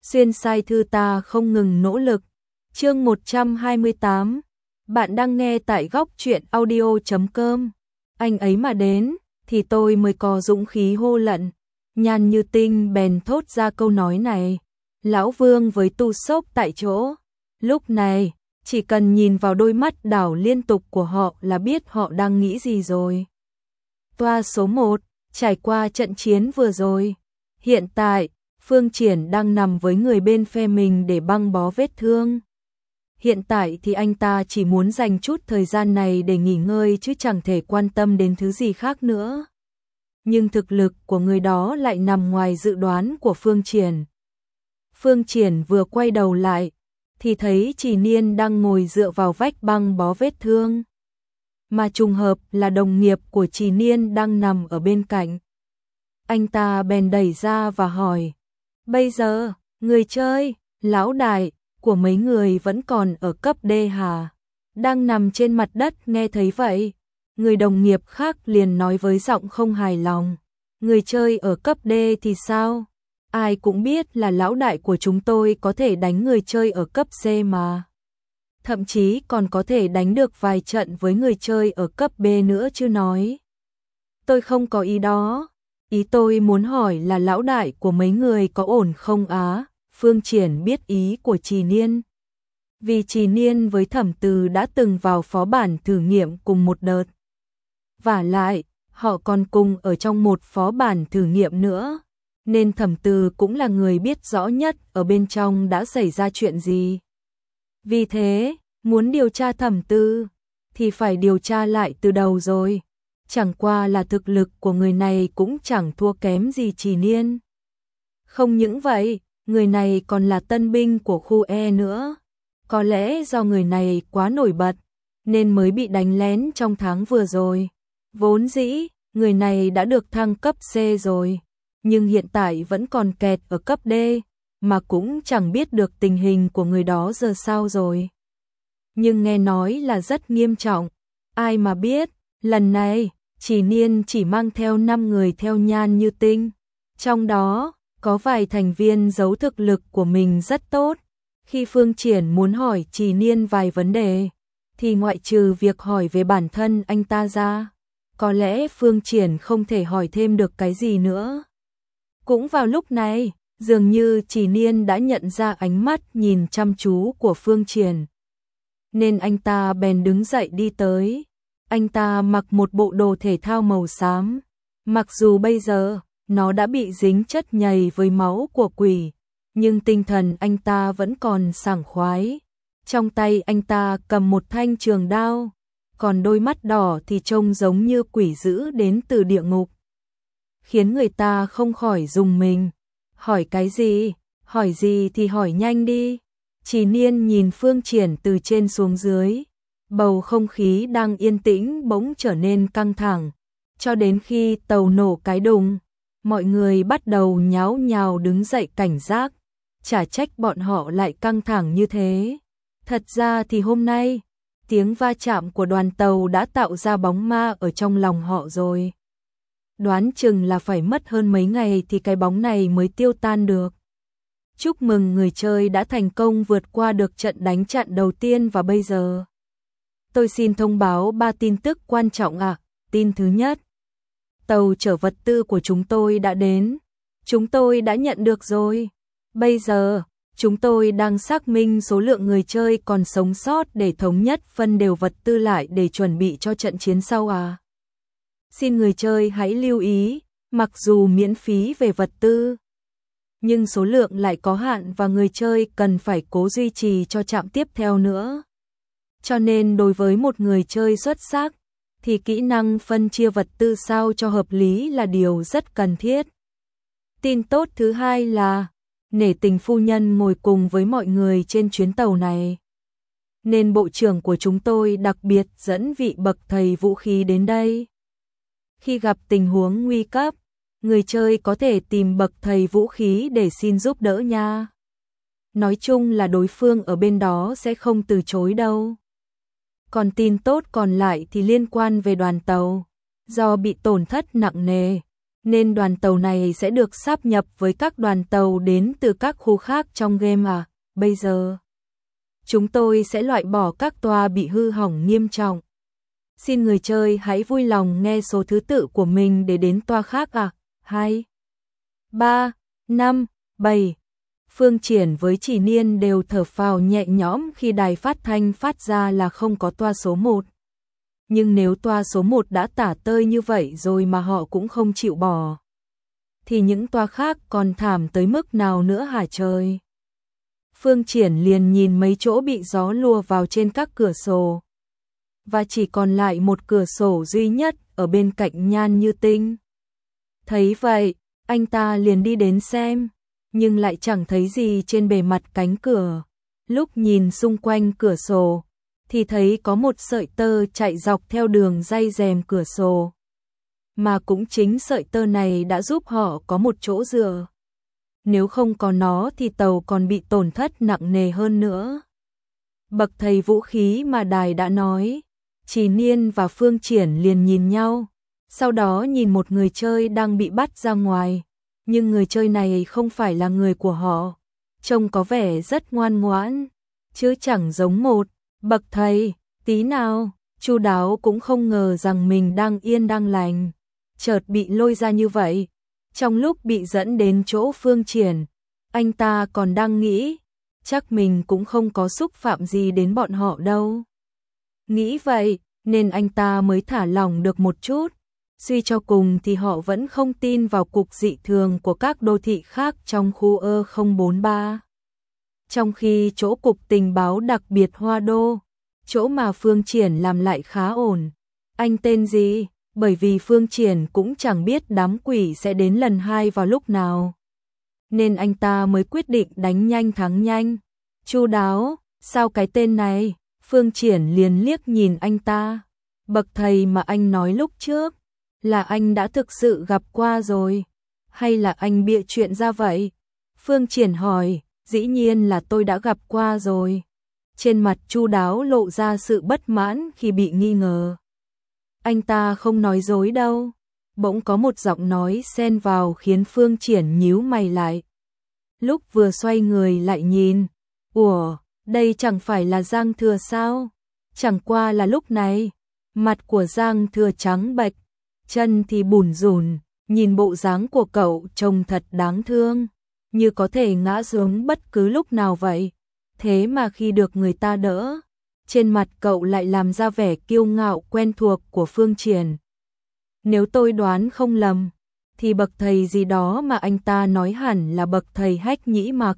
xuyên sai thư ta không ngừng nỗ lực. Chương 128. Bạn đang nghe tại góc truyện audio.com. Anh ấy mà đến thì tôi mới có dũng khí hô lận. Nhan Như Tinh bèn thốt ra câu nói này. Lão Vương với tu sốc tại chỗ. Lúc này, chỉ cần nhìn vào đôi mắt đảo liên tục của họ là biết họ đang nghĩ gì rồi. Toa số 1, trải qua trận chiến vừa rồi. Hiện tại, Phương Triển đang nằm với người bên phe mình để băng bó vết thương. Hiện tại thì anh ta chỉ muốn dành chút thời gian này để nghỉ ngơi chứ chẳng thể quan tâm đến thứ gì khác nữa. Nhưng thực lực của người đó lại nằm ngoài dự đoán của Phương Triển. Phương Triển vừa quay đầu lại, thì thấy Trì Niên đang ngồi dựa vào vách băng bó vết thương. Mà trùng hợp là đồng nghiệp của Trì Niên đang nằm ở bên cạnh. Anh ta bèn đẩy ra và hỏi, bây giờ, người chơi, lão đại của mấy người vẫn còn ở cấp D hả? Đang nằm trên mặt đất nghe thấy vậy. Người đồng nghiệp khác liền nói với giọng không hài lòng, người chơi ở cấp D thì sao? Ai cũng biết là lão đại của chúng tôi có thể đánh người chơi ở cấp C mà. Thậm chí còn có thể đánh được vài trận với người chơi ở cấp B nữa chứ nói. Tôi không có ý đó. Ý tôi muốn hỏi là lão đại của mấy người có ổn không á? Phương Triển biết ý của Trì Niên. Vì Trì Niên với Thẩm Từ đã từng vào phó bản thử nghiệm cùng một đợt. Vả lại, họ còn cùng ở trong một phó bản thử nghiệm nữa. Nên Thẩm Từ cũng là người biết rõ nhất ở bên trong đã xảy ra chuyện gì. Vì thế, muốn điều tra Thẩm Từ thì phải điều tra lại từ đầu rồi. Chẳng qua là thực lực của người này cũng chẳng thua kém gì Trì Niên. Không những vậy, người này còn là tân binh của khu E nữa. Có lẽ do người này quá nổi bật, nên mới bị đánh lén trong tháng vừa rồi. Vốn dĩ, người này đã được thăng cấp C rồi, nhưng hiện tại vẫn còn kẹt ở cấp D, mà cũng chẳng biết được tình hình của người đó giờ sao rồi. Nhưng nghe nói là rất nghiêm trọng, ai mà biết, lần này, Trì Niên chỉ mang theo 5 người theo Nhan Như Tinh. Trong đó, có vài thành viên giấu thực lực của mình rất tốt. Khi Phương Triển muốn hỏi Trì Niên vài vấn đề, thì ngoại trừ việc hỏi về bản thân anh ta ra, có lẽ Phương Triển không thể hỏi thêm được cái gì nữa. Cũng vào lúc này, dường như Trì Niên đã nhận ra ánh mắt nhìn chăm chú của Phương Triển. Nên anh ta bèn đứng dậy đi tới. Anh ta mặc một bộ đồ thể thao màu xám. Mặc dù bây giờ, nó đã bị dính chất nhầy với máu của quỷ, nhưng tinh thần anh ta vẫn còn sảng khoái. Trong tay anh ta cầm một thanh trường đao, còn đôi mắt đỏ thì trông giống như quỷ dữ đến từ địa ngục. Khiến người ta không khỏi rùng mình. Hỏi cái gì? Hỏi gì thì hỏi nhanh đi. Trì Niên nhìn Phương Triển từ trên xuống dưới. Bầu không khí đang yên tĩnh bỗng trở nên căng thẳng. Cho đến khi tàu nổ cái đùng, mọi người bắt đầu nháo nhào đứng dậy cảnh giác. Chả trách bọn họ lại căng thẳng như thế. Thật ra thì hôm nay, tiếng va chạm của đoàn tàu đã tạo ra bóng ma ở trong lòng họ rồi. Đoán chừng là phải mất hơn mấy ngày thì cái bóng này mới tiêu tan được. Chúc mừng người chơi đã thành công vượt qua được trận đánh chặn đầu tiên và bây giờ. Tôi xin thông báo 3 tin tức quan trọng ạ. Tin thứ nhất, tàu chở vật tư của chúng tôi đã đến. Chúng tôi đã nhận được rồi. Bây giờ, chúng tôi đang xác minh số lượng người chơi còn sống sót để thống nhất phân đều vật tư lại để chuẩn bị cho trận chiến sau à. Xin người chơi hãy lưu ý, mặc dù miễn phí về vật tư, nhưng số lượng lại có hạn và người chơi cần phải cố duy trì cho trạm tiếp theo nữa. Cho nên đối với một người chơi xuất sắc, thì kỹ năng phân chia vật tư sao cho hợp lý là điều rất cần thiết. Tin tốt thứ hai là, nể tình phu nhân ngồi cùng với mọi người trên chuyến tàu này, nên bộ trưởng của chúng tôi đặc biệt dẫn vị bậc thầy vũ khí đến đây. Khi gặp tình huống nguy cấp, người chơi có thể tìm bậc thầy vũ khí để xin giúp đỡ nha. Nói chung là đối phương ở bên đó sẽ không từ chối đâu. Còn tin tốt còn lại thì liên quan về đoàn tàu. Do bị tổn thất nặng nề, nên đoàn tàu này sẽ được sáp nhập với các đoàn tàu đến từ các khu khác trong game à? Bây giờ, chúng tôi sẽ loại bỏ các toa bị hư hỏng nghiêm trọng. Xin người chơi hãy vui lòng nghe số thứ tự của mình để đến toa khác à? 2, 3, 5, 7. Phương Triển với Chỉ Niên đều thở phào nhẹ nhõm khi đài phát thanh phát ra là không có toa số 1. Nhưng nếu toa số 1 đã tả tơi như vậy rồi mà họ cũng không chịu bỏ, thì những toa khác còn thảm tới mức nào nữa hả trời? Phương Triển liền nhìn mấy chỗ bị gió lùa vào trên các cửa sổ. Và chỉ còn lại một cửa sổ duy nhất ở bên cạnh Nhan Như Tinh. Thấy vậy, anh ta liền đi đến xem, nhưng lại chẳng thấy gì trên bề mặt cánh cửa. Lúc nhìn xung quanh cửa sổ, thì thấy có một sợi tơ chạy dọc theo đường ray rèm cửa sổ. Mà cũng chính sợi tơ này đã giúp họ có một chỗ dựa. Nếu không có nó thì tàu còn bị tổn thất nặng nề hơn nữa. Bậc thầy vũ khí mà đài đã nói. Chỉ Niên và Phương Triển liền nhìn nhau, sau đó nhìn một người chơi đang bị bắt ra ngoài. Nhưng người chơi này không phải là người của họ, trông có vẻ rất ngoan ngoãn, chứ chẳng giống một bậc thầy tí nào. Chu Đáo cũng không ngờ rằng mình đang yên đang lành, chợt bị lôi ra như vậy. Trong lúc bị dẫn đến chỗ Phương Triển, anh ta còn đang nghĩ, chắc mình cũng không có xúc phạm gì đến bọn họ đâu. Nghĩ vậy, nên anh ta mới thả lỏng được một chút. Suy cho cùng thì họ vẫn không tin vào cục dị thường của các đô thị khác trong khu E043. Trong khi chỗ cục tình báo đặc biệt Hoa Đô, chỗ mà Phương Triển làm lại khá ổn. Anh tên gì? Bởi vì Phương Triển cũng chẳng biết đám quỷ sẽ đến lần 2 vào lúc nào, nên anh ta mới quyết định đánh nhanh thắng nhanh. Chu Đáo, sao cái tên này? Phương Triển liền liếc nhìn anh ta. Bậc thầy mà anh nói lúc trước, là anh đã thực sự gặp qua rồi, hay là anh bịa chuyện ra vậy? Phương Triển hỏi. Dĩ nhiên là tôi đã gặp qua rồi. Trên mặt Chu Đáo lộ ra sự bất mãn khi bị nghi ngờ. Anh ta không nói dối đâu. Bỗng có một giọng nói xen vào khiến Phương Triển nhíu mày lại. Lúc vừa xoay người lại nhìn, ủa, đây chẳng phải là Giang Thừa sao? Chẳng qua là lúc này, mặt của Giang Thừa trắng bệch, chân thì bủn rủn, nhìn bộ dáng của cậu trông thật đáng thương, như có thể ngã xuống bất cứ lúc nào vậy. Thế mà khi được người ta đỡ, trên mặt cậu lại làm ra vẻ kiêu ngạo quen thuộc của Phương Triển. Nếu tôi đoán không lầm, thì bậc thầy gì đó mà anh ta nói hẳn là bậc thầy Hách Nhĩ Mặc,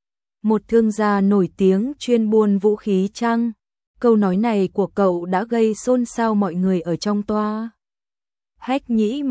một thương gia nổi tiếng chuyên buôn vũ khí chăng? Câu nói này của cậu đã gây xôn xao mọi người ở trong toa. Hách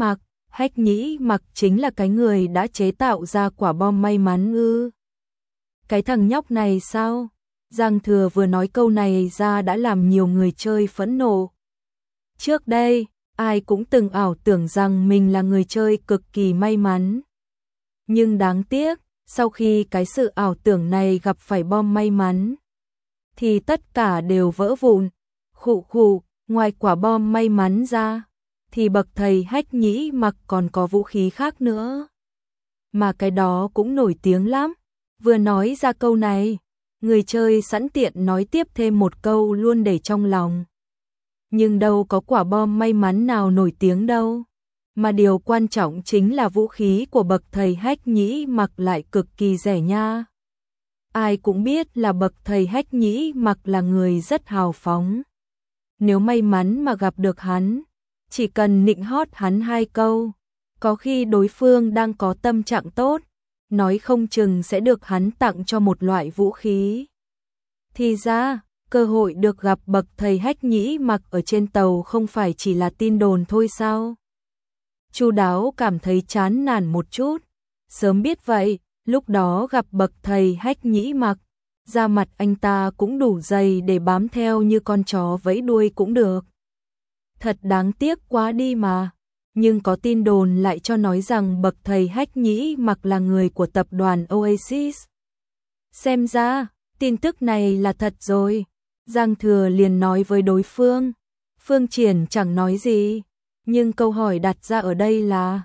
Nhĩ Mặc chính là cái người đã chế tạo ra quả bom may mắn ư? Cái thằng nhóc này sao? Giang Thừa vừa nói câu này ra đã làm nhiều người chơi phẫn nộ. Trước đây, ai cũng từng ảo tưởng rằng mình là người chơi cực kỳ may mắn. Nhưng đáng tiếc, sau khi cái sự ảo tưởng này gặp phải bom may mắn, thì tất cả đều vỡ vụn. Khụ, ngoài quả bom may mắn ra, thì bậc thầy Hách Nhĩ Mặc còn có vũ khí khác nữa. Mà cái đó cũng nổi tiếng lắm. Vừa nói ra câu này, người chơi sẵn tiện nói tiếp thêm một câu luôn để trong lòng. Nhưng đâu có quả bom may mắn nào nổi tiếng đâu. Mà điều quan trọng chính là vũ khí của bậc thầy Hách Nhĩ Mặc lại cực kỳ rẻ nha. Ai cũng biết là bậc thầy Hách Nhĩ Mặc là người rất hào phóng. Nếu may mắn mà gặp được hắn, chỉ cần nịnh hót hắn 2 câu, có khi đối phương đang có tâm trạng tốt, nói không chừng sẽ được hắn tặng cho một loại vũ khí. Thì ra, cơ hội được gặp bậc thầy Hách Nhĩ Mặc ở trên tàu không phải chỉ là tin đồn thôi sao? Chu Đáo cảm thấy chán nản một chút. Sớm biết vậy, lúc đó gặp bậc thầy Hách Nhĩ Mặc, da mặt anh ta cũng đủ dày để bám theo như con chó vẫy đuôi cũng được. Thật đáng tiếc quá đi mà. Nhưng có tin đồn lại cho nói rằng bậc thầy Hách Nhĩ Mặc là người của tập đoàn Oasis. Xem ra, tin tức này là thật rồi. Giang Thừa liền nói với đối phương. Phương Triển chẳng nói gì, nhưng câu hỏi đặt ra ở đây là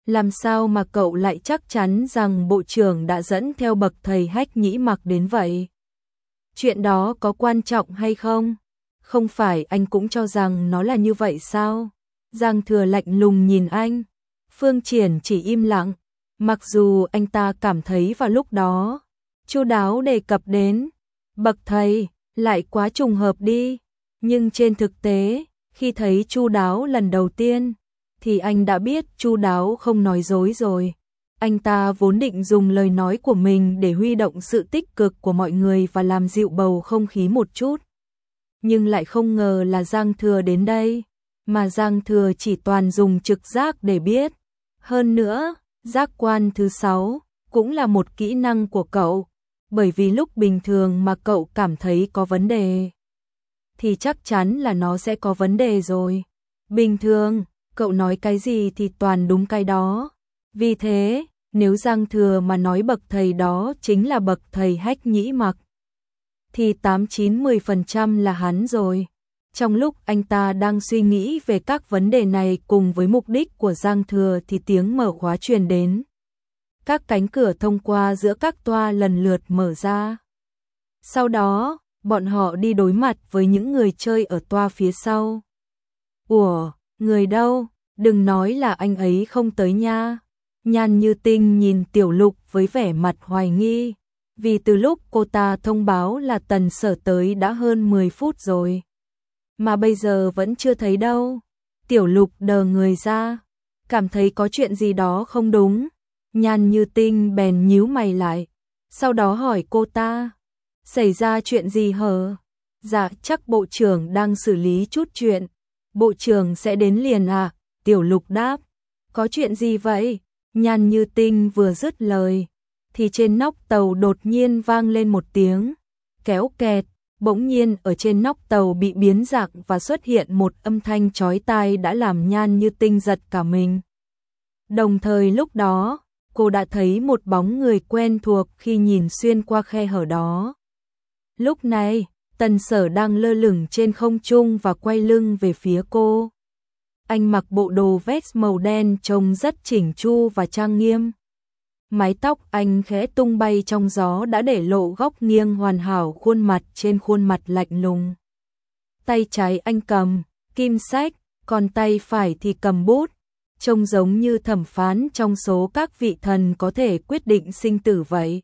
Làm sao mà cậu lại chắc chắn rằng bộ trưởng đã dẫn theo bậc thầy Hách Nhĩ Mặc đến vậy? Chuyện đó có quan trọng hay không? Không phải anh cũng cho rằng nó là như vậy sao? Giang Thừa lạnh lùng nhìn anh. Phương Triển chỉ im lặng, mặc dù anh ta cảm thấy vào lúc đó chu đáo đề cập đến bậc thầy lại quá trùng hợp đi, nhưng trên thực tế, khi thấy chu đáo lần đầu tiên thì anh đã biết chu đáo không nói dối rồi. Anh ta vốn định dùng lời nói của mình để huy động sự tích cực của mọi người và làm dịu bầu không khí một chút. Nhưng lại không ngờ là Giang Thừa đến đây, mà Giang Thừa chỉ toàn dùng trực giác để biết. Hơn nữa, giác quan thứ 6 cũng là một kỹ năng của cậu, bởi vì lúc bình thường mà cậu cảm thấy có vấn đề, thì chắc chắn là nó sẽ có vấn đề rồi. Bình thường, cậu nói cái gì thì toàn đúng cái đó. Vì thế, nếu Giang Thừa mà nói bậc thầy đó chính là bậc thầy Hách Nhĩ Mặc, thì 8-9-10% là hắn rồi. Trong lúc anh ta đang suy nghĩ về các vấn đề này cùng với mục đích của Giang Thừa thì tiếng mở khóa truyền đến. Các cánh cửa thông qua giữa các toa lần lượt mở ra. Sau đó, bọn họ đi đối mặt với những người chơi ở toa phía sau. Ủa, người đâu? Đừng nói là anh ấy không tới nha. Nhan Như Tinh nhìn Tiểu Lục với vẻ mặt hoài nghi, vì từ lúc cô ta thông báo là Tần Sở tới đã hơn 10 phút rồi, mà bây giờ vẫn chưa thấy đâu. Tiểu Lục đờ người ra, cảm thấy có chuyện gì đó không đúng. Nhan Như Tinh bèn nhíu mày lại, sau đó hỏi cô ta, xảy ra chuyện gì hả? Dạ, chắc bộ trưởng đang xử lý chút chuyện, bộ trưởng sẽ đến liền à? Tiểu Lục đáp, có chuyện gì vậy? Nhan Như Tinh vừa dứt lời, thì trên nóc tàu đột nhiên vang lên một tiếng kéo kẹt, bỗng nhiên ở trên nóc tàu bị biến dạng và xuất hiện một âm thanh chói tai đã làm Nhan Như Tinh giật cả mình. Đồng thời lúc đó, cô đã thấy một bóng người quen thuộc khi nhìn xuyên qua khe hở đó. Lúc này, Tần Sở đang lơ lửng trên không trung và quay lưng về phía cô. Anh mặc bộ đồ vest màu đen trông rất chỉnh chu và trang nghiêm. Mái tóc anh khẽ tung bay trong gió đã để lộ góc nghiêng hoàn hảo khuôn mặt trên khuôn mặt lạnh lùng. Tay trái anh cầm kim sách, còn tay phải thì cầm bút, trông giống như thẩm phán trong số các vị thần có thể quyết định sinh tử vậy.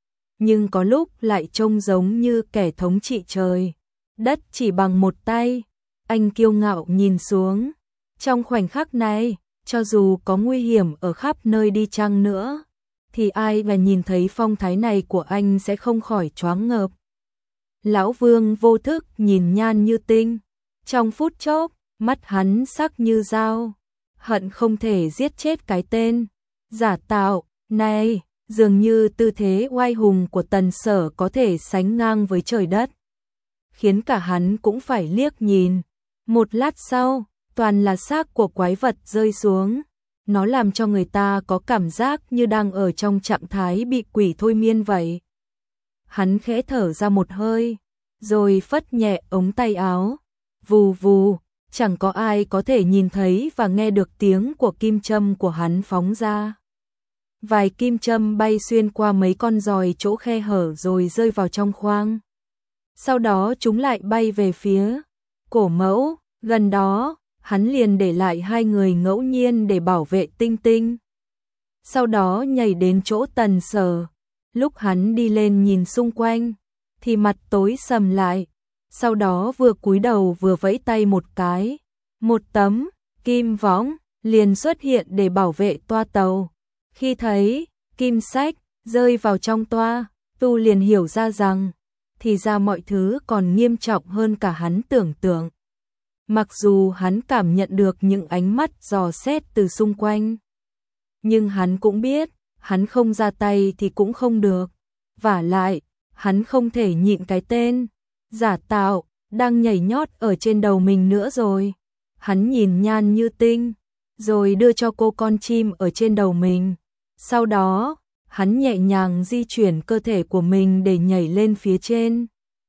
Nhưng có lúc lại trông giống như kẻ thống trị trời đất chỉ bằng một tay. Anh kiêu ngạo nhìn xuống. Trong khoảnh khắc này, cho dù có nguy hiểm ở khắp nơi đi chăng nữa, thì ai mà nhìn thấy phong thái này của anh sẽ không khỏi choáng ngợp. Lão Vương vô thức nhìn Nhan Như Tinh. Trong phút chốc, mắt hắn sắc như dao, hận không thể giết chết cái tên giả tạo này. Dường như tư thế oai hùng của Tần Sở có thể sánh ngang với trời đất, khiến cả hắn cũng phải liếc nhìn. Một lát sau, toàn là xác của quái vật rơi xuống. Nó làm cho người ta có cảm giác như đang ở trong trạng thái bị quỷ thôi miên vậy. Hắn khẽ thở ra một hơi, rồi phất nhẹ ống tay áo. Vù vù, chẳng có ai có thể nhìn thấy và nghe được tiếng của kim châm của hắn phóng ra. Vài kim châm bay xuyên qua mấy con giòi chỗ khe hở rồi rơi vào trong khoang. Sau đó chúng lại bay về phía cổ mẫu, gần đó, hắn liền để lại 2 người ngẫu nhiên để bảo vệ Tinh Tinh. Sau đó nhảy đến chỗ Tần Sở. Lúc hắn đi lên nhìn xung quanh, thì mặt tối sầm lại. Sau đó vừa cúi đầu vừa vẫy tay một cái. Một tấm kim võng liền xuất hiện để bảo vệ toa tàu. Khi thấy kim sách rơi vào trong toa, Tu liền hiểu ra rằng thì ra mọi thứ còn nghiêm trọng hơn cả hắn tưởng tượng. Mặc dù hắn cảm nhận được những ánh mắt dò xét từ xung quanh, nhưng hắn cũng biết, hắn không ra tay thì cũng không được. Vả lại, hắn không thể nhịn cái tên giả tạo đang nhảy nhót ở trên đầu mình nữa rồi. Hắn nhìn Nhan Như Tinh, rồi đưa cho cô con chim ở trên đầu mình. Sau đó, hắn nhẹ nhàng di chuyển cơ thể của mình để nhảy lên phía trên.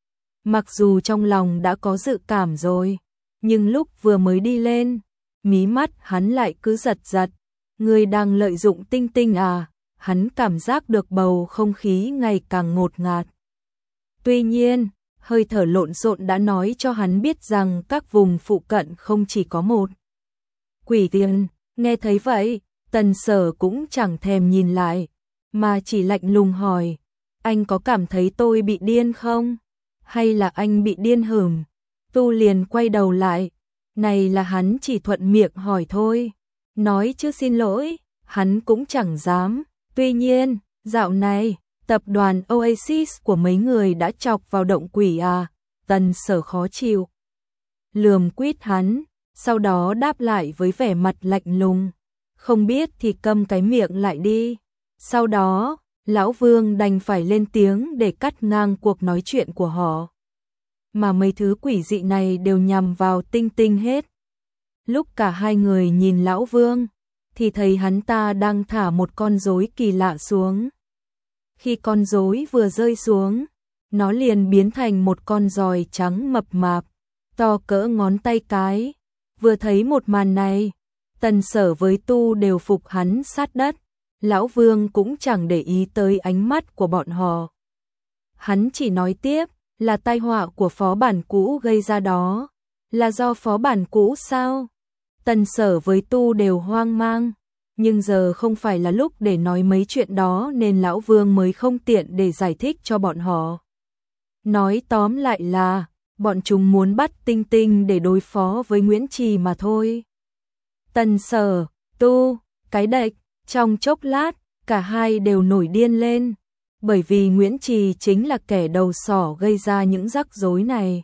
Mặc dù trong lòng đã có dự cảm rồi, nhưng lúc vừa mới đi lên, mí mắt hắn lại cứ giật giật. Ngươi đang lợi dụng Tinh Tinh à? Hắn cảm giác được bầu không khí ngày càng ngột ngạt. Tuy nhiên, hơi thở lộn xộn đã nói cho hắn biết rằng các vùng phụ cận không chỉ có một quỷ tiên. Nghe thấy vậy, Tần Sở cũng chẳng thèm nhìn lại, mà chỉ lạnh lùng hỏi, anh có cảm thấy tôi bị điên không? Hay là anh bị điên hửm? Tu liền quay đầu lại, này là hắn chỉ thuận miệng hỏi thôi, nói chứ xin lỗi, hắn cũng chẳng dám. Tuy nhiên, dạo này, tập đoàn Oasis của mấy người đã chọc vào động quỷ à? Tần Sở khó chịu, lườm quýt hắn, sau đó đáp lại với vẻ mặt lạnh lùng, không biết thì câm cái miệng lại đi. Sau đó, Lão Vương đành phải lên tiếng để cắt ngang cuộc nói chuyện của họ. Mà mấy thứ quỷ dị này đều nhằm vào Tinh Tinh hết. Lúc cả hai người nhìn Lão Vương, thì thấy hắn ta đang thả một con rối kỳ lạ xuống. Khi con rối vừa rơi xuống, nó liền biến thành một con giòi trắng mập mạp, to cỡ ngón tay cái. Vừa thấy một màn này, Tần Sở với Tu đều phục hắn sát đất. Lão Vương cũng chẳng để ý tới ánh mắt của bọn họ. Hắn chỉ nói tiếp, là tai họa của phó bản cũ gây ra đó. Là do phó bản cũ sao? Tần Sở với Tu đều hoang mang, nhưng giờ không phải là lúc để nói mấy chuyện đó nên Lão Vương mới không tiện để giải thích cho bọn họ. Nói tóm lại là, bọn chúng muốn bắt Tinh Tinh để đối phó với Nguyễn Trì mà thôi. Tần Sở, Tu, cái đệch, trong chốc lát, cả hai đều nổi điên lên, bởi vì Nguyễn Trì chính là kẻ đầu sỏ gây ra những rắc rối này.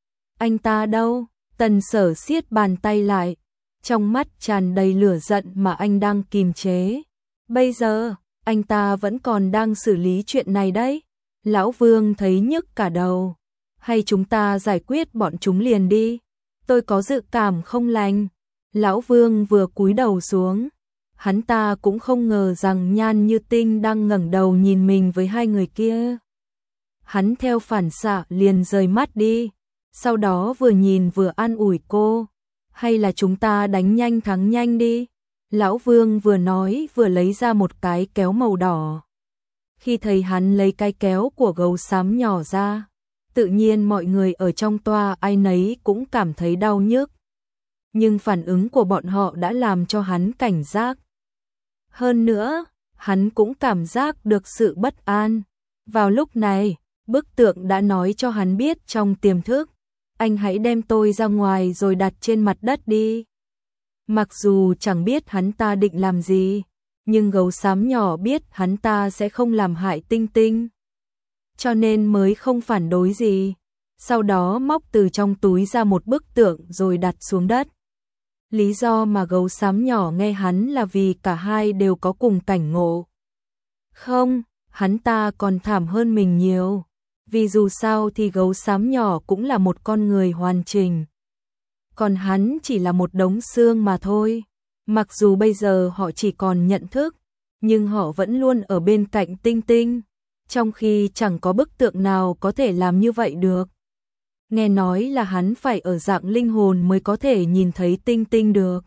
Anh ta đâu? Tần Sở siết bàn tay lại, trong mắt tràn đầy lửa giận mà anh đang kìm chế. Bây giờ, anh ta vẫn còn đang xử lý chuyện này đấy. Lão Vương thấy nhức cả đầu. Hay chúng ta giải quyết bọn chúng liền đi? Tôi có dự cảm không lành. Lão Vương vừa cúi đầu xuống. Hắn ta cũng không ngờ rằng Nhan Như Tinh đang ngẩng đầu nhìn mình với hai người kia. Hắn theo phản xạ liền rời mắt đi. Sau đó vừa nhìn vừa an ủi cô. Hay là chúng ta đánh nhanh thắng nhanh đi? Lão Vương vừa nói vừa lấy ra một cái kéo màu đỏ. Khi thấy hắn lấy cái kéo của gấu xám nhỏ ra, tự nhiên mọi người ở trong toa ai nấy cũng cảm thấy đau nhức. Nhưng phản ứng của bọn họ đã làm cho hắn cảnh giác. Hơn nữa, hắn cũng cảm giác được sự bất an. Vào lúc này, bức tượng đã nói cho hắn biết trong tiềm thức, anh hãy đem tôi ra ngoài rồi đặt trên mặt đất đi. Mặc dù chẳng biết hắn ta định làm gì, nhưng gấu xám nhỏ biết hắn ta sẽ không làm hại Tinh Tinh, cho nên mới không phản đối gì. Sau đó móc từ trong túi ra một bức tượng rồi đặt xuống đất. Lý do mà gấu xám nhỏ nghe hắn là vì cả hai đều có cùng cảnh ngộ. Không, hắn ta còn thảm hơn mình nhiều, vì dù sao thì gấu xám nhỏ cũng là một con người hoàn chỉnh. Còn hắn chỉ là một đống xương mà thôi. Mặc dù bây giờ họ chỉ còn nhận thức, nhưng họ vẫn luôn ở bên cạnh Tinh Tinh, trong khi chẳng có bức tượng nào có thể làm như vậy được. Nghe nói là hắn phải ở dạng linh hồn mới có thể nhìn thấy Tinh Tinh được.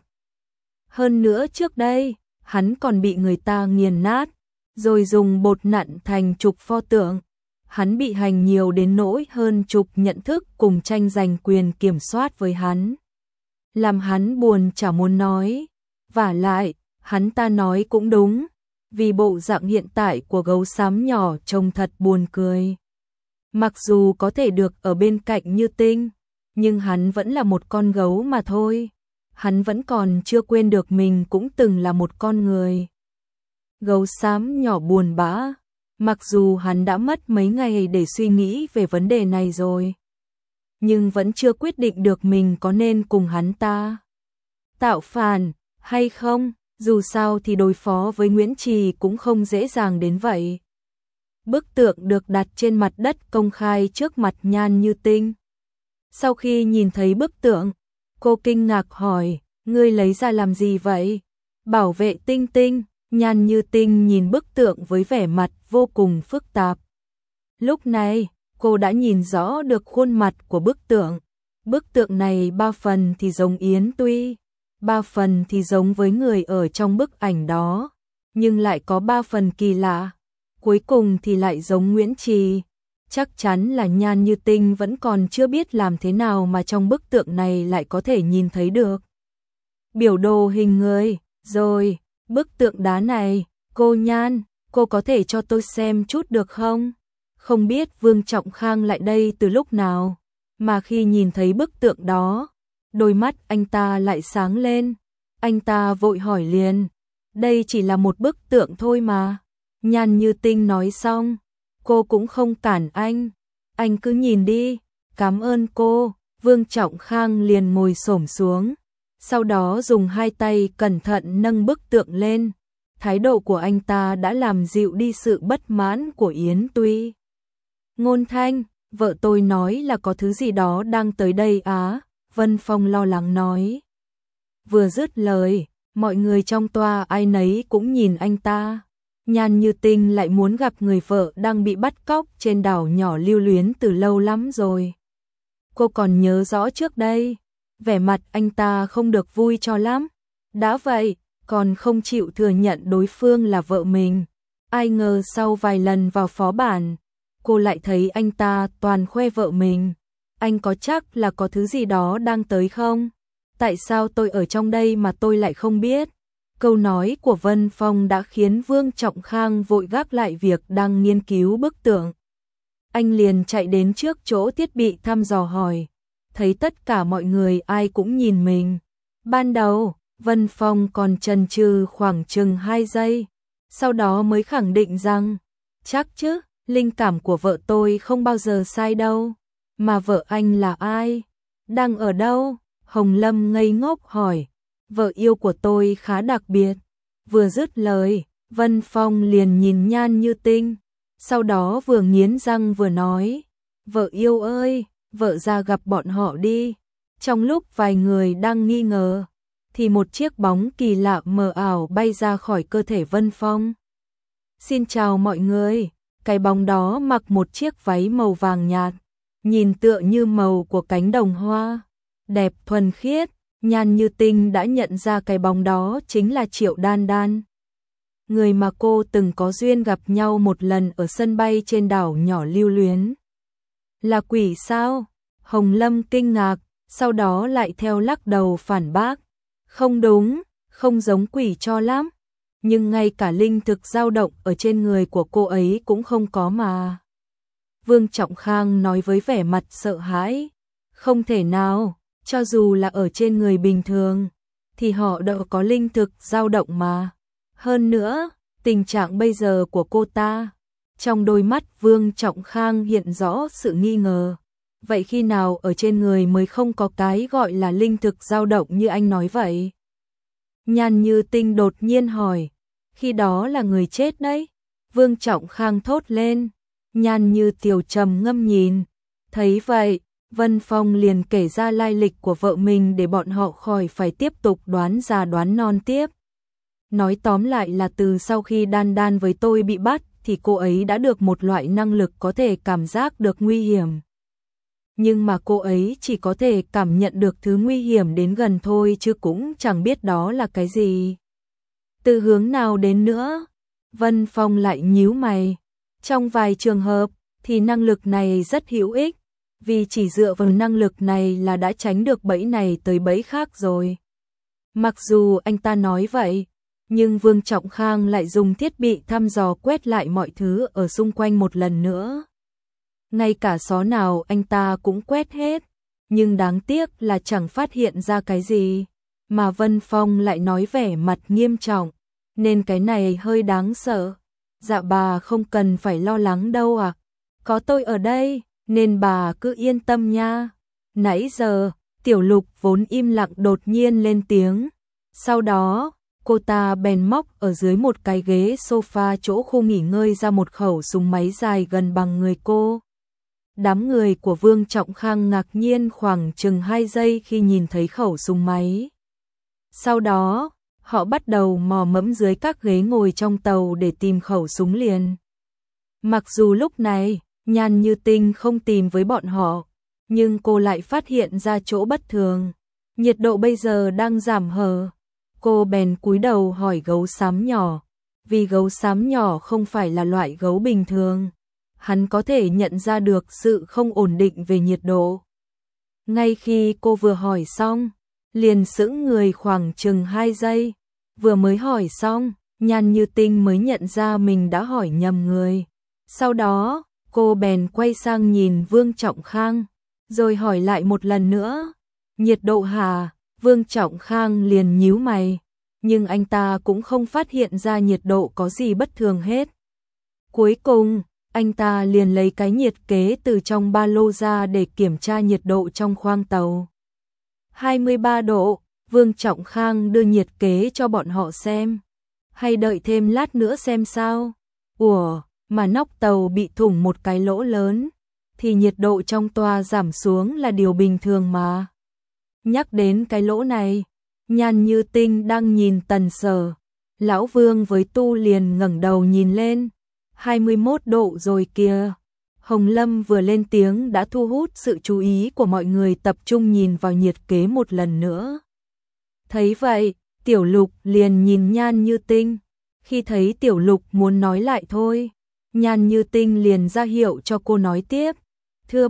Hơn nữa trước đây, hắn còn bị người ta nghiền nát, rồi dùng bột nặn thành chục pho tượng. Hắn bị hành nhiều đến nỗi hơn chục nhận thức cùng tranh giành quyền kiểm soát với hắn. Làm hắn buồn chả muốn nói. Vả lại, hắn ta nói cũng đúng, vì bộ dạng hiện tại của gấu xám nhỏ trông thật buồn cười. Mặc dù có thể được ở bên cạnh Như Tinh, nhưng hắn vẫn là một con gấu mà thôi. Hắn vẫn còn chưa quên được mình cũng từng là một con người. Gấu xám nhỏ buồn bã, mặc dù hắn đã mất mấy ngày để suy nghĩ về vấn đề này rồi, nhưng vẫn chưa quyết định được mình có nên cùng hắn ta tạo phản hay không. Dù sao thì đối phó với Nguyễn Trì cũng không dễ dàng đến vậy. Bức tượng được đặt trên mặt đất công khai trước mặt Nhan Như Tinh. Sau khi nhìn thấy bức tượng, cô kinh ngạc hỏi, ngươi lấy ra làm gì vậy? Bảo vệ Tinh Tinh. Nhan Như Tinh nhìn bức tượng với vẻ mặt vô cùng phức tạp. Lúc này, cô đã nhìn rõ được khuôn mặt của bức tượng. Bức tượng này ba phần thì giống Yến Tuy, 3 phần thì giống với người ở trong bức ảnh đó, nhưng lại có 3 phần kỳ lạ, cuối cùng thì lại giống Nguyễn Trì. Chắc chắn là Nhan Như Tinh vẫn còn chưa biết làm thế nào mà trong bức tượng này lại có thể nhìn thấy được biểu đồ hình người. Rồi, bức tượng đá này, cô Nhan, cô có thể cho tôi xem chút được không? Không biết Vương Trọng Khang lại đây từ lúc nào, mà khi nhìn thấy bức tượng đó, đôi mắt anh ta lại sáng lên. Anh ta vội hỏi liền, đây chỉ là một bức tượng thôi mà. Nhan Như Tinh nói xong, cô cũng không cản anh cứ nhìn đi, cảm ơn cô. Vương Trọng Khang liền ngồi xổm xuống, sau đó dùng 2 tay cẩn thận nâng bức tượng lên. Thái độ của anh ta đã làm dịu đi sự bất mãn của Yến Tuy. Ngôn Thanh, vợ tôi nói là có thứ gì đó đang tới đây á, Vân Phong lo lắng nói. Vừa dứt lời, mọi người trong tòa ai nấy cũng nhìn anh ta. Nhan Như Tinh lại muốn gặp người vợ đang bị bắt cóc trên đảo nhỏ Lưu Luyến từ lâu lắm rồi. Cô còn nhớ rõ trước đây, vẻ mặt anh ta không được vui cho lắm. Đã vậy, còn không chịu thừa nhận đối phương là vợ mình. Ai ngờ sau vài lần vào phó bản, cô lại thấy anh ta toàn khoe vợ mình. Anh có chắc là có thứ gì đó đang tới không? Tại sao tôi ở trong đây mà tôi lại không biết? Câu nói của Vân Phong đã khiến Vương Trọng Khang vội gác lại việc đang nghiên cứu bức tượng. Anh liền chạy đến trước chỗ thiết bị thăm dò hỏi, thấy tất cả mọi người ai cũng nhìn mình. Ban đầu, Vân Phong còn chần chừ khoảng chừng 2 giây, sau đó mới khẳng định rằng, chắc chứ, linh cảm của vợ tôi không bao giờ sai đâu. Mà vợ anh là ai? Đang ở đâu? Hồng Lâm ngây ngốc hỏi. Vợ yêu của tôi khá đặc biệt. Vừa dứt lời, Vân Phong liền nhìn Nhan Như Tinh, sau đó vừa nghiến răng vừa nói, vợ yêu ơi, vợ ra gặp bọn họ đi. Trong lúc vài người đang nghi ngờ, thì một chiếc bóng kỳ lạ mờ ảo bay ra khỏi cơ thể Vân Phong. Xin chào mọi người, cái bóng đó mặc một chiếc váy màu vàng nhạt, nhìn tựa như màu của cánh đồng hoa, đẹp thuần khiết. Nhan Như Tinh đã nhận ra cái bóng đó chính là Triệu Đan Đan, người mà cô từng có duyên gặp nhau một lần ở sân bay trên đảo nhỏ Lưu Luyến. Là quỷ sao? Hồng Lâm kinh ngạc, sau đó lại theo lắc đầu phản bác. Không đúng, không giống quỷ cho lắm. Nhưng ngay cả linh thực dao động ở trên người của cô ấy cũng không có mà. Vương Trọng Khang nói với vẻ mặt sợ hãi. Không thể nào, cho dù là ở trên người bình thường, thì họ đều có linh thực dao động mà. Hơn nữa, tình trạng bây giờ của cô ta, trong đôi mắt Vương Trọng Khang hiện rõ sự nghi ngờ. Vậy khi nào ở trên người mới không có cái gọi là linh thực dao động như anh nói vậy? Nhan Như Tinh đột nhiên hỏi. Khi đó là người chết đấy. Vương Trọng Khang thốt lên. Nhan Như Tiểu trầm ngâm nhìn. Thấy vậy, Vân Phong liền kể ra lai lịch của vợ mình để bọn họ khỏi phải tiếp tục đoán già đoán non tiếp. Nói tóm lại là từ sau khi Đan Đan với tôi bị bắt thì cô ấy đã được một loại năng lực có thể cảm giác được nguy hiểm. Nhưng mà cô ấy chỉ có thể cảm nhận được thứ nguy hiểm đến gần thôi chứ cũng chẳng biết đó là cái gì. Từ hướng nào đến nữa? Vân Phong lại nhíu mày. Trong vài trường hợp thì năng lực này rất hữu ích, vì chỉ dựa vào năng lực này là đã tránh được bẫy này tới bẫy khác rồi. Mặc dù anh ta nói vậy, nhưng Vương Trọng Khang lại dùng thiết bị thăm dò quét lại mọi thứ ở xung quanh một lần nữa. Ngay cả xó nào anh ta cũng quét hết, nhưng đáng tiếc là chẳng phát hiện ra cái gì. Mà Vân Phong lại nói vẻ mặt nghiêm trọng, nên cái này hơi đáng sợ. Dạ bà không cần phải lo lắng đâu ạ. Có tôi ở đây, nên bà cứ yên tâm nha. Nãy giờ, Tiểu Lục vốn im lặng đột nhiên lên tiếng. Sau đó, cô ta bèn móc ở dưới một cái ghế sofa chỗ khu nghỉ ngơi ra một khẩu súng máy dài gần bằng người cô. Đám người của Vương Trọng Khang ngạc nhiên khoảng chừng 2 giây khi nhìn thấy khẩu súng máy. Sau đó, họ bắt đầu mò mẫm dưới các ghế ngồi trong tàu để tìm khẩu súng liền. Mặc dù lúc này, Nhan Như Tinh không tìm với bọn họ, nhưng cô lại phát hiện ra chỗ bất thường. Nhiệt độ bây giờ đang giảm hờ. Cô bèn cúi đầu hỏi gấu xám nhỏ, vì gấu xám nhỏ không phải là loại gấu bình thường. Hắn có thể nhận ra được sự không ổn định về nhiệt độ. Ngay khi cô vừa hỏi xong, liền sững người khoảng chừng 2 giây. Vừa mới hỏi xong, Nhan Như Tinh mới nhận ra mình đã hỏi nhầm người. Sau đó, cô bèn quay sang nhìn Vương Trọng Khang, rồi hỏi lại một lần nữa. Nhiệt độ hả? Vương Trọng Khang liền nhíu mày, nhưng anh ta cũng không phát hiện ra nhiệt độ có gì bất thường hết. Cuối cùng, anh ta liền lấy cái nhiệt kế từ trong ba lô ra để kiểm tra nhiệt độ trong khoang tàu. 23 độ, Vương Trọng Khang đưa nhiệt kế cho bọn họ xem. Hay đợi thêm lát nữa xem sao? Ủa, mà nóc tàu bị thủng một cái lỗ lớn, thì nhiệt độ trong toa giảm xuống là điều bình thường mà. Nhắc đến cái lỗ này, Nhan Như Tinh đang nhìn Tần Sở. Lão Vương với Tu liền ngẩng đầu nhìn lên. 21 độ rồi kìa. Hồng Lâm vừa lên tiếng đã thu hút sự chú ý của mọi người tập trung nhìn vào nhiệt kế một lần nữa. Thấy vậy, Tiểu Lục liền nhìn Nhan Như Tinh. Khi thấy Tiểu Lục muốn nói lại thôi, Nhan Như Tinh liền ra hiệu cho cô nói tiếp. Thưa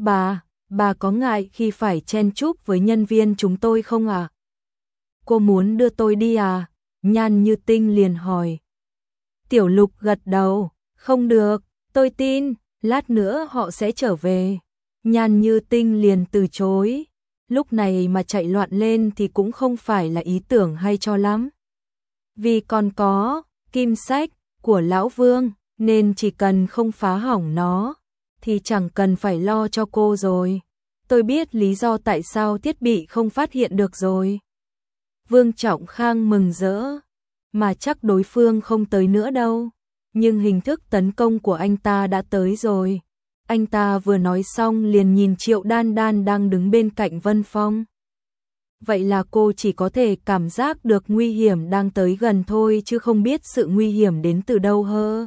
bà có ngại khi phải chen chúc với nhân viên chúng tôi không à? Cô muốn đưa tôi đi à? Nhan Như Tinh liền hỏi. Tiểu Lục gật đầu. Không được, tôi tin, lát nữa họ sẽ trở về. Nhan Như Tinh liền từ chối. Lúc này mà chạy loạn lên thì cũng không phải là ý tưởng hay cho lắm. Vì còn có kim sách của Lão Vương, nên chỉ cần không phá hỏng nó, thì chẳng cần phải lo cho cô rồi. Tôi biết lý do tại sao thiết bị không phát hiện được rồi. Vương Trọng Khang mừng rỡ, mà chắc đối phương không tới nữa đâu. Nhưng hình thức tấn công của anh ta đã tới rồi. Anh ta vừa nói xong liền nhìn Triệu Đan Đan đang đứng bên cạnh Vân Phong. Vậy là cô chỉ có thể cảm giác được nguy hiểm đang tới gần thôi chứ không biết sự nguy hiểm đến từ đâu hơ.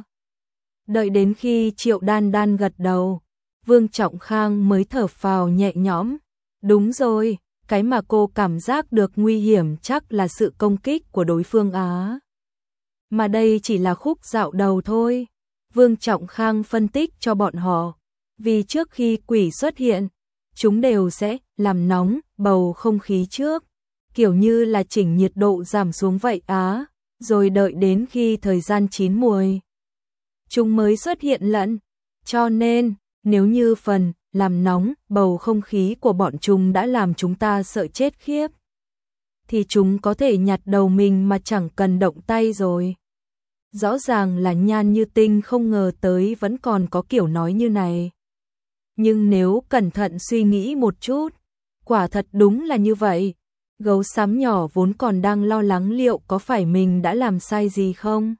Đợi đến khi Triệu Đan Đan gật đầu, Vương Trọng Khang mới thở phào nhẹ nhõm. Đúng rồi, cái mà cô cảm giác được nguy hiểm chắc là sự công kích của đối phương á. Mà đây chỉ là khúc dạo đầu thôi. Vương Trọng Khang phân tích cho bọn họ. Vì trước khi quỷ xuất hiện, chúng đều sẽ làm nóng bầu không khí trước. Kiểu như là chỉnh nhiệt độ giảm xuống vậy á. Rồi đợi đến khi thời gian chín muồi, chúng mới xuất hiện lận. Cho nên, nếu như phần làm nóng bầu không khí của bọn chúng đã làm chúng ta sợ chết khiếp, thì chúng có thể nhặt đầu mình mà chẳng cần động tay rồi. Rõ ràng là Nhan Như Tinh không ngờ tới vẫn còn có kiểu nói như này. Nhưng nếu cẩn thận suy nghĩ một chút, quả thật đúng là như vậy. Gấu xám nhỏ vốn còn đang lo lắng liệu có phải mình đã làm sai gì không.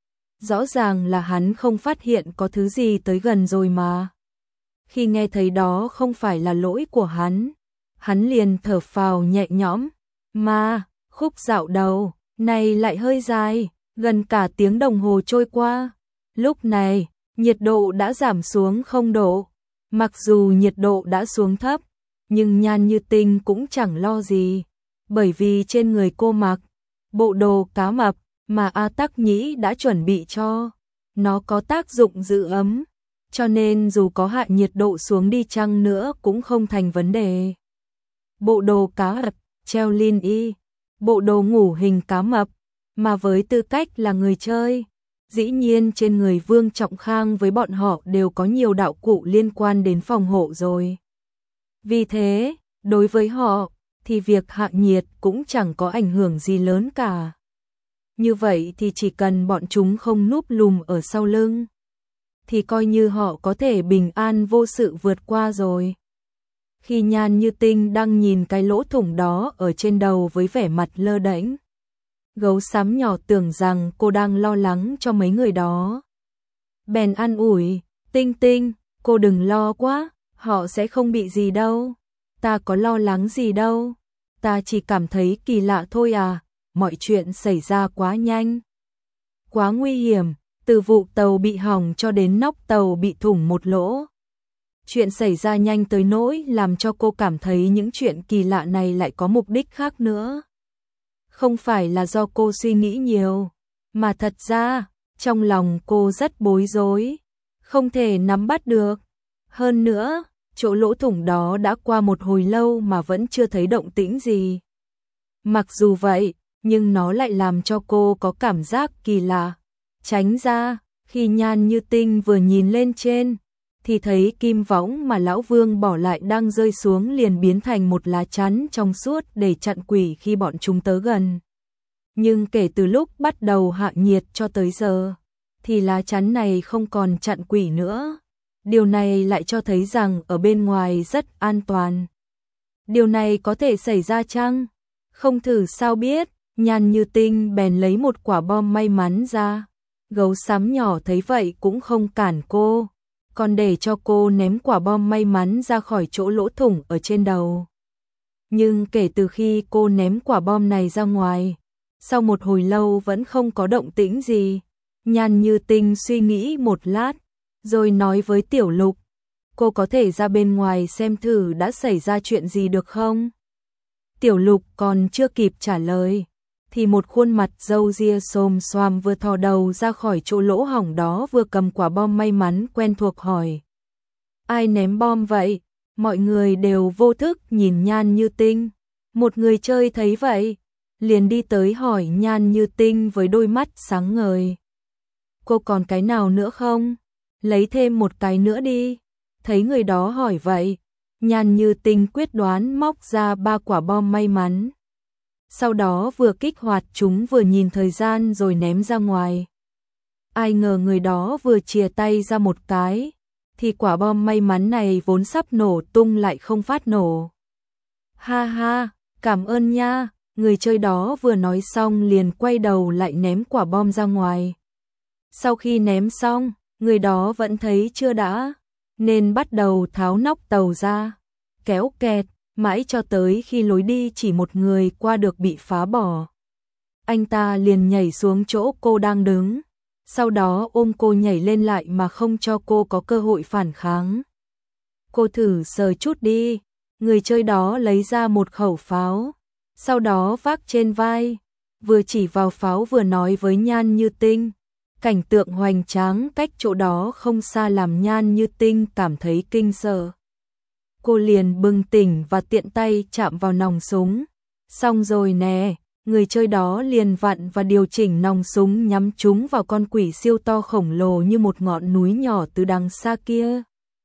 Rõ ràng là hắn không phát hiện có thứ gì tới gần rồi mà. Khi nghe thấy đó không phải là lỗi của hắn liền thở phào nhẹ nhõm. Mà, khúc dạo đầu, này lại hơi dài, gần cả tiếng đồng hồ trôi qua. Lúc này, nhiệt độ đã giảm xuống 0 độ. Mặc dù nhiệt độ đã xuống thấp, nhưng Nhan Như Tinh cũng chẳng lo gì. Bởi vì trên người cô mặc bộ đồ cá mập mà A Tắc Nhĩ đã chuẩn bị cho. Nó có tác dụng giữ ấm, cho nên dù có hạ nhiệt độ xuống đi chăng nữa cũng không thành vấn đề. Bộ đồ cá mập, treo lin y, bộ đồ ngủ hình cá mập, mà với tư cách là người chơi, dĩ nhiên trên người Vương Trọng Khang với bọn họ đều có nhiều đạo cụ liên quan đến phòng hộ rồi. Vì thế, đối với họ, thì việc hạ nhiệt cũng chẳng có ảnh hưởng gì lớn cả. Như vậy thì chỉ cần bọn chúng không núp lùm ở sau lưng, thì coi như họ có thể bình an vô sự vượt qua rồi. Khi Nhan Như Tinh đang nhìn cái lỗ thủng đó ở trên đầu với vẻ mặt lơ đễnh, gấu xám nhỏ tưởng rằng cô đang lo lắng cho mấy người đó. Bèn an ủi, Tinh Tinh, cô đừng lo quá, họ sẽ không bị gì đâu. Ta có lo lắng gì đâu, ta chỉ cảm thấy kỳ lạ thôi à, mọi chuyện xảy ra quá nhanh, quá nguy hiểm, từ vụ tàu bị hỏng cho đến nóc tàu bị thủng một lỗ. Chuyện xảy ra nhanh tới nỗi làm cho cô cảm thấy những chuyện kỳ lạ này lại có mục đích khác nữa. Không phải là do cô suy nghĩ nhiều, mà thật ra, trong lòng cô rất bối rối, không thể nắm bắt được. Hơn nữa, chỗ lỗ thủng đó đã qua một hồi lâu mà vẫn chưa thấy động tĩnh gì. Mặc dù vậy, nhưng nó lại làm cho cô có cảm giác kỳ lạ. Tránh ra, khi Nhan Như Tinh vừa nhìn lên trên, thì thấy kim võng mà lão Vương bỏ lại đang rơi xuống liền biến thành một lá chắn trong suốt để chặn quỷ khi bọn chúng tới gần. Nhưng kể từ lúc bắt đầu hạ nhiệt cho tới giờ, thì lá chắn này không còn chặn quỷ nữa. Điều này lại cho thấy rằng ở bên ngoài rất an toàn. Điều này có thể xảy ra chăng? Không thử sao biết. Nhan Như Tinh bèn lấy một quả bom may mắn ra. Gấu xám nhỏ thấy vậy cũng không cản cô, còn để cho cô ném quả bom may mắn ra khỏi chỗ lỗ thủng ở trên đầu. Nhưng kể từ khi cô ném quả bom này ra ngoài, sau một hồi lâu vẫn không có động tĩnh gì. Nhan Như Tinh suy nghĩ một lát, rồi nói với Tiểu Lục, cô có thể ra bên ngoài xem thử đã xảy ra chuyện gì được không? Tiểu Lục còn chưa kịp trả lời, thì một khuôn mặt râu ria xồm xoàm vừa thò đầu ra khỏi chỗ lỗ hổng đó vừa cầm quả bom may mắn quen thuộc hỏi. Ai ném bom vậy? Mọi người đều vô thức nhìn Nhan Như Tinh. Một người chơi thấy vậy, liền đi tới hỏi Nhan Như Tinh với đôi mắt sáng ngời. Cô còn cái nào nữa không? Lấy thêm một cái nữa đi. Thấy người đó hỏi vậy, Nhan Như Tinh quyết đoán móc ra 3 quả bom may mắn. Sau đó vừa kích hoạt chúng vừa nhìn thời gian rồi ném ra ngoài. Ai ngờ người đó vừa chìa tay ra một cái, thì quả bom may mắn này vốn sắp nổ tung lại không phát nổ. Ha ha, cảm ơn nha. Người chơi đó vừa nói xong liền quay đầu lại ném quả bom ra ngoài. Sau khi ném xong, người đó vẫn thấy chưa đã, nên bắt đầu tháo nóc tàu ra, kéo kẹt, mãi cho tới khi lối đi chỉ một người qua được bị phá bỏ. Anh ta liền nhảy xuống chỗ cô đang đứng, sau đó ôm cô nhảy lên lại mà không cho cô có cơ hội phản kháng. Cô thử sờ chút đi. Người chơi đó lấy ra một khẩu pháo, sau đó vác trên vai, vừa chỉ vào pháo vừa nói với Nhan Như Tinh. Cảnh tượng hoành tráng cách chỗ đó không xa làm Nhan Như Tinh cảm thấy kinh sợ. Cô liền bừng tỉnh và tiện tay chạm vào nòng súng. Xong rồi nè, người chơi đó liền vặn và điều chỉnh nòng súng nhắm trúng vào con quỷ siêu to khổng lồ như một ngọn núi nhỏ từ đằng xa kia.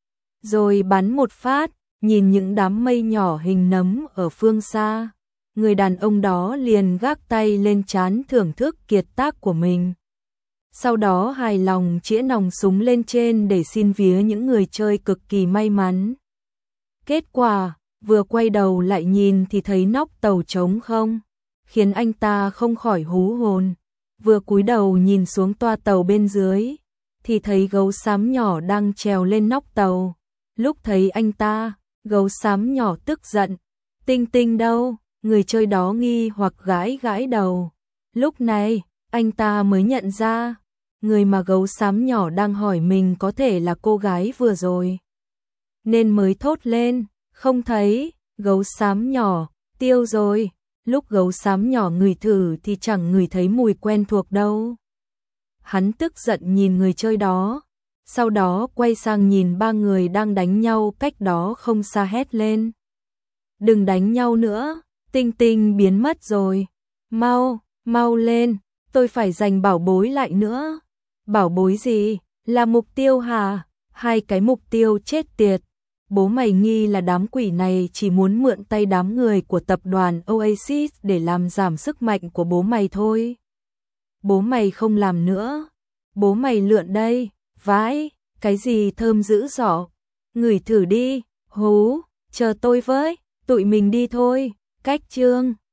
Rồi bắn một phát, nhìn những đám mây nhỏ hình nấm ở phương xa. Người đàn ông đó liền gác tay lên trán thưởng thức kiệt tác của mình. Sau đó hài lòng chĩa nòng súng lên trên để xin vía những người chơi cực kỳ may mắn. Kết quả, vừa quay đầu lại nhìn thì thấy nóc tàu trống không, khiến anh ta không khỏi hú hồn. Vừa cúi đầu nhìn xuống toa tàu bên dưới, thì thấy gấu xám nhỏ đang trèo lên nóc tàu. Lúc thấy anh ta, gấu xám nhỏ tức giận. Tinh Tinh đâu? Người chơi đó nghi hoặc gãi gãi đầu. Lúc này, anh ta mới nhận ra, người mà gấu xám nhỏ đang hỏi mình có thể là cô gái vừa rồi. Nên mới thốt lên, không thấy, gấu xám nhỏ, tiêu rồi. Lúc gấu xám nhỏ ngửi thử thì chẳng ngửi thấy mùi quen thuộc đâu. Hắn tức giận nhìn người chơi đó, sau đó quay sang nhìn 3 người đang đánh nhau cách đó không xa hét lên. Đừng đánh nhau nữa, Tinh Tinh biến mất rồi. Mau, mau lên, tôi phải giành bảo bối lại nữa. Bảo bối gì? Là mục tiêu hả? 2 cái mục tiêu chết tiệt. Bố mày nghi là đám quỷ này chỉ muốn mượn tay đám người của tập đoàn Oasis để làm giảm sức mạnh của bố mày thôi. Bố mày không làm nữa. Bố mày lượn đây. Vãi, cái gì thơm dữ dỏ. Ngửi thử đi. Hú, chờ tôi với, tụi mình đi thôi. Cách chương